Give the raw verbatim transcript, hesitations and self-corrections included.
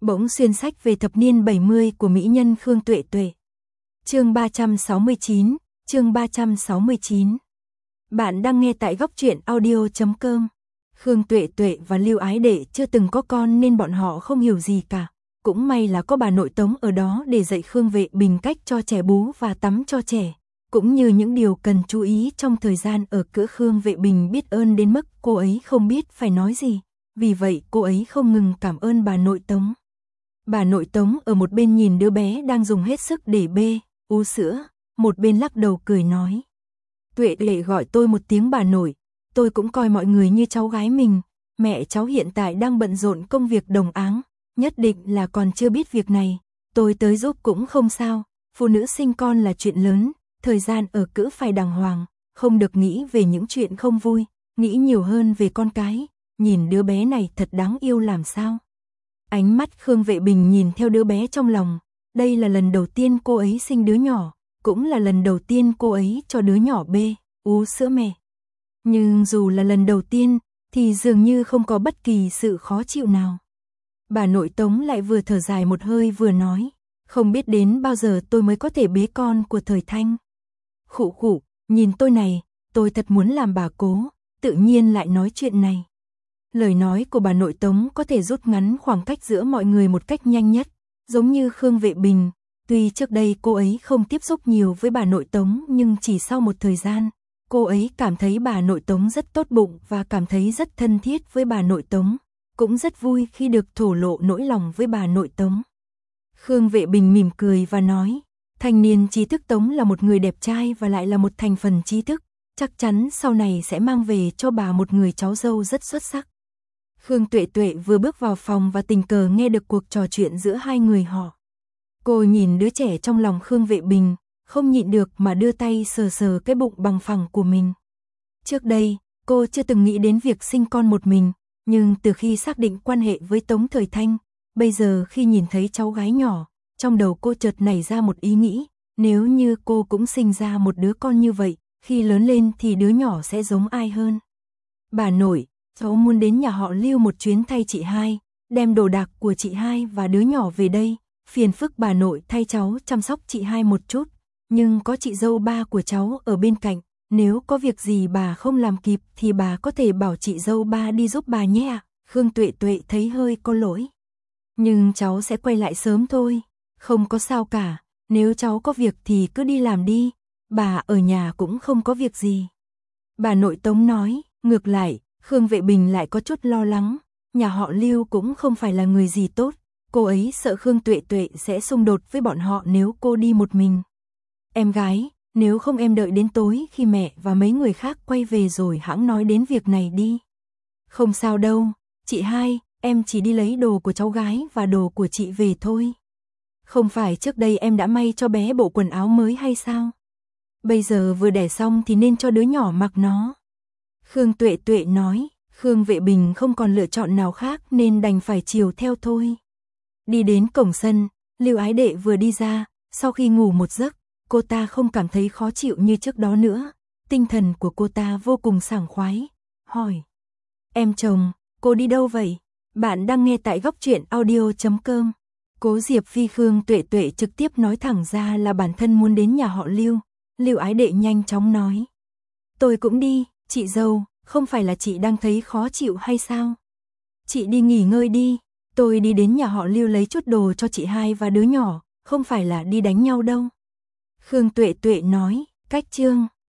Bỗng xuyên sách về thập niên bảy mươi của mỹ nhân Khương Tuệ Tuệ. Chương ba trăm sáu mươi chín, chương ba trăm sáu mươi chín. Bạn đang nghe tại góc truyện audio chấm com. Khương Tuệ Tuệ và Lưu Ái Đệ chưa từng có con nên bọn họ không hiểu gì cả. Cũng may là có bà nội Tống ở đó để dạy Khương Vệ Bình cách cho trẻ bú và tắm cho trẻ, cũng như những điều cần chú ý trong thời gian ở cữ. Khương Vệ Bình biết ơn đến mức cô ấy không biết phải nói gì, vì vậy cô ấy không ngừng cảm ơn bà nội Tống. Bà nội Tống ở một bên nhìn đứa bé đang dùng hết sức để bê, ú sữa, một bên lắc đầu cười nói. Tuệ Tuệ gọi tôi một tiếng bà nội, tôi cũng coi mọi người như cháu gái mình, mẹ cháu hiện tại đang bận rộn công việc đồng áng, nhất định là còn chưa biết việc này, tôi tới giúp cũng không sao, phụ nữ sinh con là chuyện lớn, thời gian ở cữ phải đàng hoàng, không được nghĩ về những chuyện không vui, nghĩ nhiều hơn về con cái, nhìn đứa bé này thật đáng yêu làm sao. Ánh mắt Khương Vệ Bình nhìn theo đứa bé trong lòng, đây là lần đầu tiên cô ấy sinh đứa nhỏ, cũng là lần đầu tiên cô ấy cho đứa nhỏ bê, ú sữa mẹ. Nhưng dù là lần đầu tiên, thì dường như không có bất kỳ sự khó chịu nào. Bà nội Tống lại vừa thở dài một hơi vừa nói, không biết đến bao giờ tôi mới có thể bế con của Thời Thanh. Khụ khụ, nhìn tôi này, tôi thật muốn làm bà cố, tự nhiên lại nói chuyện này. Lời nói của bà nội Tống có thể rút ngắn khoảng cách giữa mọi người một cách nhanh nhất, giống như Khương Vệ Bình. Tuy trước đây cô ấy không tiếp xúc nhiều với bà nội Tống nhưng chỉ sau một thời gian, cô ấy cảm thấy bà nội Tống rất tốt bụng và cảm thấy rất thân thiết với bà nội Tống, cũng rất vui khi được thổ lộ nỗi lòng với bà nội Tống. Khương Vệ Bình mỉm cười và nói, thanh niên trí thức Tống là một người đẹp trai và lại là một thành phần trí thức, chắc chắn sau này sẽ mang về cho bà một người cháu dâu rất xuất sắc. Khương Tuệ Tuệ vừa bước vào phòng và tình cờ nghe được cuộc trò chuyện giữa hai người họ. Cô nhìn đứa trẻ trong lòng Khương Vệ Bình, không nhịn được mà đưa tay sờ sờ cái bụng bằng phẳng của mình. Trước đây, cô chưa từng nghĩ đến việc sinh con một mình, nhưng từ khi xác định quan hệ với Tống Thời Thanh, bây giờ khi nhìn thấy cháu gái nhỏ, trong đầu cô chợt nảy ra một ý nghĩ, nếu như cô cũng sinh ra một đứa con như vậy, khi lớn lên thì đứa nhỏ sẽ giống ai hơn. Bà nội, cháu muốn đến nhà họ Lưu một chuyến thay chị hai, đem đồ đạc của chị hai và đứa nhỏ về đây, phiền phức bà nội thay cháu chăm sóc chị hai một chút, nhưng có chị dâu ba của cháu ở bên cạnh, nếu có việc gì bà không làm kịp thì bà có thể bảo chị dâu ba đi giúp bà nhé ạ. Khương Tuệ Tuệ thấy hơi có lỗi. Nhưng cháu sẽ quay lại sớm thôi, không có sao cả, nếu cháu có việc thì cứ đi làm đi, bà ở nhà cũng không có việc gì. Bà nội Tống nói, ngược lại, Khương Vệ Bình lại có chút lo lắng, nhà họ Lưu cũng không phải là người gì tốt, cô ấy sợ Khương Tuệ Tuệ sẽ xung đột với bọn họ nếu cô đi một mình. Em gái, nếu không em đợi đến tối khi mẹ và mấy người khác quay về rồi hãng nói đến việc này đi. Không sao đâu, chị hai, em chỉ đi lấy đồ của cháu gái và đồ của chị về thôi. Không phải trước đây em đã may cho bé bộ quần áo mới hay sao? Bây giờ vừa đẻ xong thì nên cho đứa nhỏ mặc nó. Khương Tuệ Tuệ nói, Khương Vệ Bình không còn lựa chọn nào khác nên đành phải chiều theo thôi. Đi đến cổng sân, Lưu Ái Đệ vừa đi ra, sau khi ngủ một giấc, cô ta không cảm thấy khó chịu như trước đó nữa, tinh thần của cô ta vô cùng sảng khoái, hỏi. Em chồng, cô đi đâu vậy? Bạn đang nghe tại góc truyện audio chấm com. Cố Diệp Phi Khương Tuệ Tuệ trực tiếp nói thẳng ra là bản thân muốn đến nhà họ Lưu, Lưu Ái Đệ nhanh chóng nói. Tôi cũng đi, chị dâu, không phải là chị đang thấy khó chịu hay sao? Chị đi nghỉ ngơi đi, tôi đi đến nhà họ Lưu lấy chút đồ cho chị hai và đứa nhỏ, không phải là đi đánh nhau đâu. Khương Tuệ Tuệ nói, cách chương.